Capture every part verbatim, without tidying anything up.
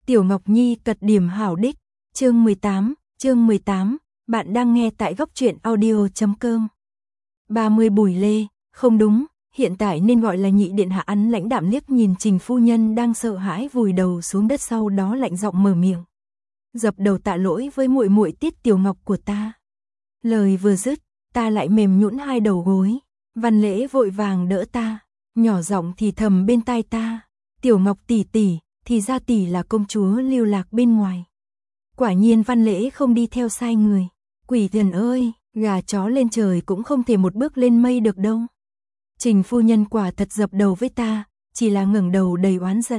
Tiểu Ngọc Nhi cật điểm hảo đích, chương mười tám, chương mười tám, bạn đang nghe tại góc truyện audio chấm com. ba mươi Bùi Lê, không đúng, hiện tại nên gọi là nhị điện hạ. Ăn lãnh đạm liếc nhìn Trình phu nhân đang sợ hãi vùi đầu xuống đất, sau đó lạnh giọng mở miệng. Dập đầu tạ lỗi với muội muội Tiết Tiểu Ngọc của ta. Lời vừa dứt, ta lại mềm nhũn hai đầu gối. Văn Lễ vội vàng đỡ ta, nhỏ giọng thì thầm bên tai ta, Tiểu Ngọc tỷ tỷ, thì ra tỷ là công chúa lưu lạc bên ngoài. Quả nhiên Văn Lễ không đi theo sai người. Quỷ thần ơi, gà chó lên trời cũng không thể một bước lên mây được đâu. Trình phu nhân quả thật dập đầu với ta, chỉ là ngẩng đầu đầy oán giận.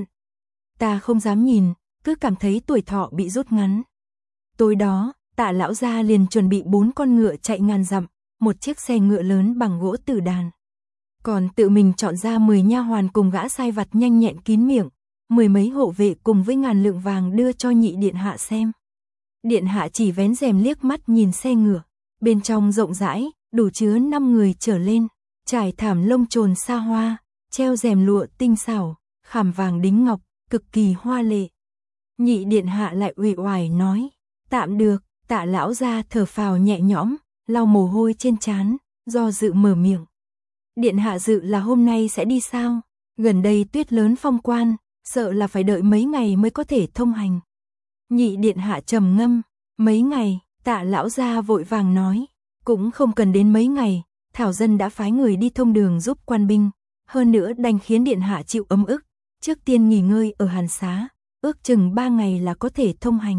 Ta không dám nhìn, cứ cảm thấy tuổi thọ bị rút ngắn. Tối đó, Tạ lão gia liền chuẩn bị bốn con ngựa chạy ngàn dặm, một chiếc xe ngựa lớn bằng gỗ tử đàn. Còn tự mình chọn ra mười nha hoàn cùng gã sai vặt nhanh nhẹn kín miệng, mười mấy hộ vệ cùng với ngàn lượng vàng đưa cho nhị điện hạ xem. Điện hạ chỉ vén rèm liếc mắt nhìn xe ngựa, bên trong rộng rãi, đủ chứa năm người trở lên, trải thảm lông trồn xa hoa, treo rèm lụa tinh xảo, khảm vàng đính ngọc, cực kỳ hoa lệ. Nhị điện hạ lại uể oải nói, tạm được. Tạ lão gia thở phào nhẹ nhõm, lau mồ hôi trên trán, do dự mở miệng. Điện hạ dự là hôm nay sẽ đi sao? Gần đây tuyết lớn phong quan, sợ là phải đợi mấy ngày mới có thể thông hành. Nhị điện hạ trầm ngâm, mấy ngày, Tạ lão gia vội vàng nói, cũng không cần đến mấy ngày, Thảo dân đã phái người đi thông đường giúp quan binh, hơn nữa đành khiến điện hạ chịu ấm ức, trước tiên nghỉ ngơi ở Hàn Xá, ước chừng ba ngày là có thể thông hành.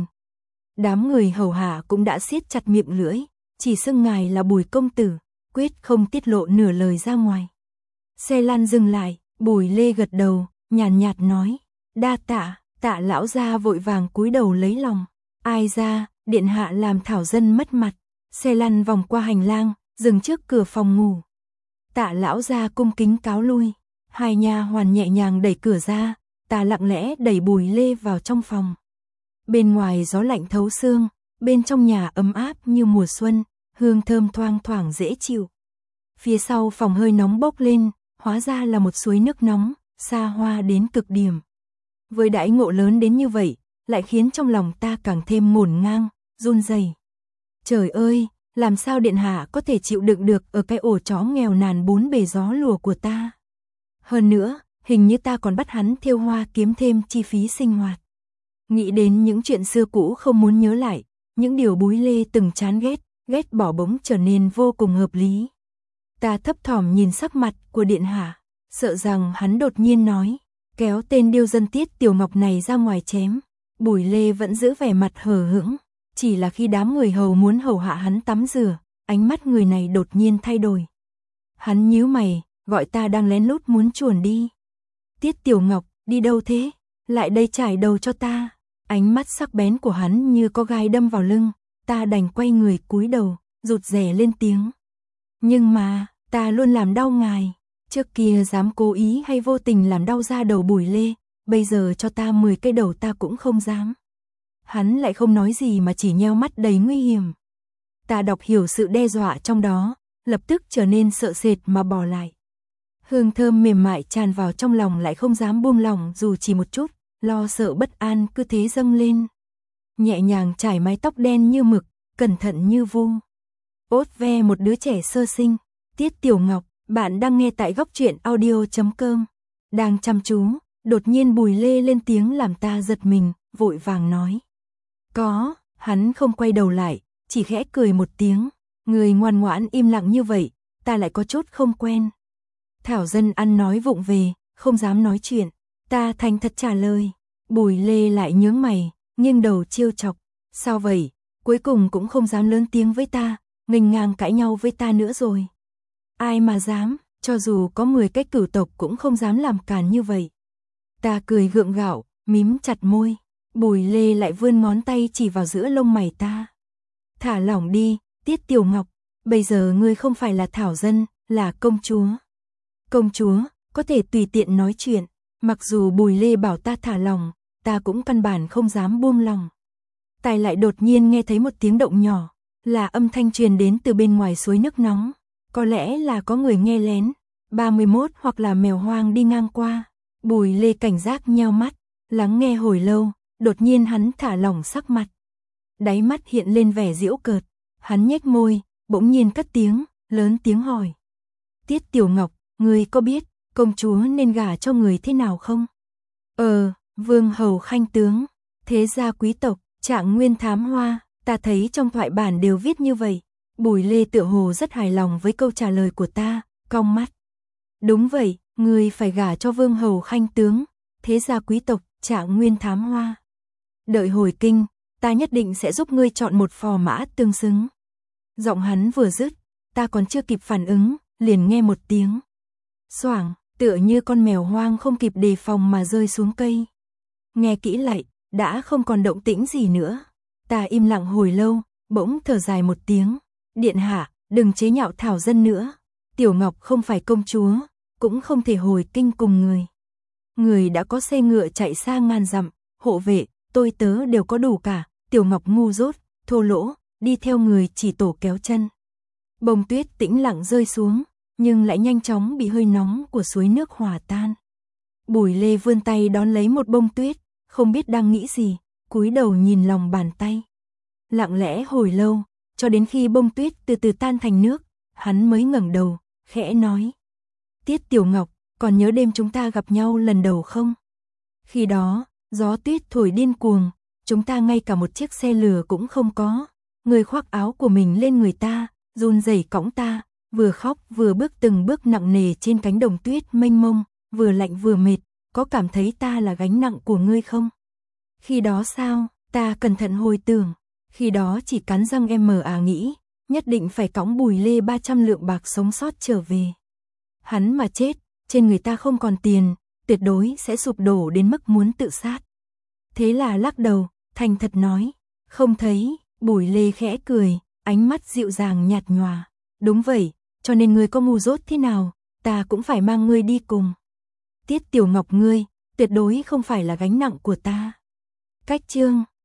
Đám người hầu hạ cũng đã siết chặt miệng lưỡi, chỉ xưng ngài là Bùi công tử, quyết không tiết lộ nửa lời ra ngoài. Xe lăn dừng lại, Bùi Lê gật đầu, nhàn nhạt, nhạt nói, đa tạ. Tạ lão gia vội vàng cúi đầu lấy lòng, ai ra, điện hạ làm Thảo dân mất mặt. Xe lăn vòng qua hành lang, dừng trước cửa phòng ngủ. Tạ lão gia cung kính cáo lui, hai nha hoàn nhẹ nhàng đẩy cửa ra, ta lặng lẽ đẩy Bùi Lê vào trong phòng. Bên ngoài gió lạnh thấu xương, bên trong nhà ấm áp như mùa xuân, hương thơm thoang thoảng dễ chịu. Phía sau phòng hơi nóng bốc lên, hóa ra là một suối nước nóng, xa hoa đến cực điểm. Với đãi ngộ lớn đến như vậy, lại khiến trong lòng ta càng thêm ngổn ngang, run rẩy. Trời ơi, làm sao điện hạ có thể chịu đựng được ở cái ổ chó nghèo nàn bốn bề gió lùa của ta? Hơn nữa, hình như ta còn bắt hắn thêu hoa kiếm thêm chi phí sinh hoạt. Nghĩ đến những chuyện xưa cũ không muốn nhớ lại, những điều Bùi Lê từng chán ghét, ghét bỏ bỗng trở nên vô cùng hợp lý. Ta thấp thỏm nhìn sắc mặt của điện hạ, sợ rằng hắn đột nhiên nói, kéo tên điêu dân Tiết Tiểu Ngọc này ra ngoài chém. Bùi Lê vẫn giữ vẻ mặt hờ hững, chỉ là khi đám người hầu muốn hầu hạ hắn tắm rửa, ánh mắt người này đột nhiên thay đổi. Hắn nhíu mày, gọi ta đang lén lút muốn chuồn đi. Tiết Tiểu Ngọc, đi đâu thế? Lại đây chải đầu cho ta. Ánh mắt sắc bén của hắn như có gai đâm vào lưng, ta đành quay người cúi đầu, rụt rè lên tiếng. Nhưng mà, ta luôn làm đau ngài, trước kia dám cố ý hay vô tình làm đau da đầu Bùi Lê, bây giờ cho ta mười cây đầu ta cũng không dám. Hắn lại không nói gì mà chỉ nheo mắt đầy nguy hiểm. Ta đọc hiểu sự đe dọa trong đó, lập tức trở nên sợ sệt mà bỏ lại. Hương thơm mềm mại tràn vào trong lòng lại không dám buông lòng dù chỉ một chút. Lo sợ bất an cứ thế dâng lên. Nhẹ nhàng trải mái tóc đen như mực, cẩn thận như vu. Ốt ve một đứa trẻ sơ sinh. Tiết Tiểu Ngọc, bạn đang nghe tại góc truyện audio chấm com. Đang chăm chú, đột nhiên Bùi Lê lên tiếng làm ta giật mình, vội vàng nói. Có, hắn không quay đầu lại, chỉ khẽ cười một tiếng. Người ngoan ngoãn im lặng như vậy, ta lại có chút không quen. Thảo dân ăn nói vụng về, không dám nói chuyện. Ta thành thật trả lời. Bùi Lê lại nhướng mày, nghiêng đầu trêu chọc. Sao vậy? Cuối cùng cũng không dám lớn tiếng với ta, nghênh ngang cãi nhau với ta nữa rồi. Ai mà dám, cho dù có mười cái cửu tộc cũng không dám làm càn như vậy. Ta cười gượng gạo, mím chặt môi. Bùi Lê lại vươn ngón tay chỉ vào giữa lông mày ta. Thả lỏng đi, Tiết Tiểu Ngọc, bây giờ ngươi không phải là Thảo dân, là công chúa. Công chúa, có thể tùy tiện nói chuyện. Mặc dù Bùi Lê bảo ta thả lòng, ta cũng căn bản không dám buông lòng. Tai lại đột nhiên nghe thấy một tiếng động nhỏ, là âm thanh truyền đến từ bên ngoài suối nước nóng. Có lẽ là có người nghe lén, ba mươi mốt hoặc là mèo hoang đi ngang qua. Bùi Lê cảnh giác nheo mắt, lắng nghe hồi lâu, Đột nhiên hắn thả lỏng sắc mặt. Đáy mắt hiện lên vẻ giễu cợt. Hắn nhếch môi, bỗng nhiên cất tiếng, lớn tiếng hỏi. Tiết Tiểu Ngọc, ngươi có biết công chúa nên gả cho người thế nào không? Ờ, vương hầu khanh tướng, thế gia quý tộc, Trạng Nguyên thám hoa, ta thấy trong thoại bản đều viết như vậy. Bùi Lê tựa hồ rất hài lòng với câu trả lời của ta, cong mắt. Đúng vậy, ngươi phải gả cho vương hầu khanh tướng, thế gia quý tộc, Trạng Nguyên thám hoa. Đợi hồi kinh, ta nhất định sẽ giúp ngươi chọn một phò mã tương xứng. Giọng hắn vừa dứt, ta còn chưa kịp phản ứng, liền nghe một tiếng. Xoảng, tựa như con mèo hoang không kịp đề phòng mà rơi xuống cây. Nghe kỹ lại, đã không còn động tĩnh gì nữa. Ta im lặng hồi lâu, bỗng thở dài một tiếng. Điện hạ, đừng chế nhạo Thảo Dân nữa. Tiểu Ngọc không phải công chúa, cũng không thể hồi kinh cùng người. Người đã có xe ngựa chạy xa ngàn dặm, hộ vệ, tôi tớ đều có đủ cả. Tiểu Ngọc ngu dốt, thô lỗ, đi theo người chỉ tổ kéo chân. Bông tuyết tĩnh lặng rơi xuống, nhưng lại nhanh chóng bị hơi nóng của suối nước hòa tan. Bùi Lê vươn tay đón lấy một bông tuyết, không biết đang nghĩ gì, cúi đầu nhìn lòng bàn tay. Lặng lẽ hồi lâu, cho đến khi bông tuyết từ từ tan thành nước, hắn mới ngẩng đầu, khẽ nói. Tiết Tiểu Ngọc, còn nhớ đêm chúng ta gặp nhau lần đầu không? Khi đó, gió tuyết thổi điên cuồng, chúng ta ngay cả một chiếc xe lửa cũng không có. Người khoác áo của mình lên người ta, run rẩy cõng ta, vừa khóc vừa bước từng bước nặng nề trên cánh đồng tuyết mênh mông, vừa lạnh vừa mệt, có cảm thấy ta là gánh nặng của ngươi không? Khi đó sao? Ta cẩn thận hồi tưởng, khi đó chỉ cắn răng em mờ à nghĩ, nhất định phải cõng Bùi Lê ba trăm lượng bạc sống sót trở về. Hắn mà chết, trên người ta không còn tiền, tuyệt đối sẽ sụp đổ đến mức muốn tự sát. Thế là lắc đầu, thành thật nói, không thấy. Bùi Lê khẽ cười, ánh mắt dịu dàng nhạt nhòa. Đúng vậy, cho nên ngươi có ngu dốt thế nào, ta cũng phải mang ngươi đi cùng. Tiết Tiểu Ngọc ngươi, tuyệt đối không phải là gánh nặng của ta. Cách chương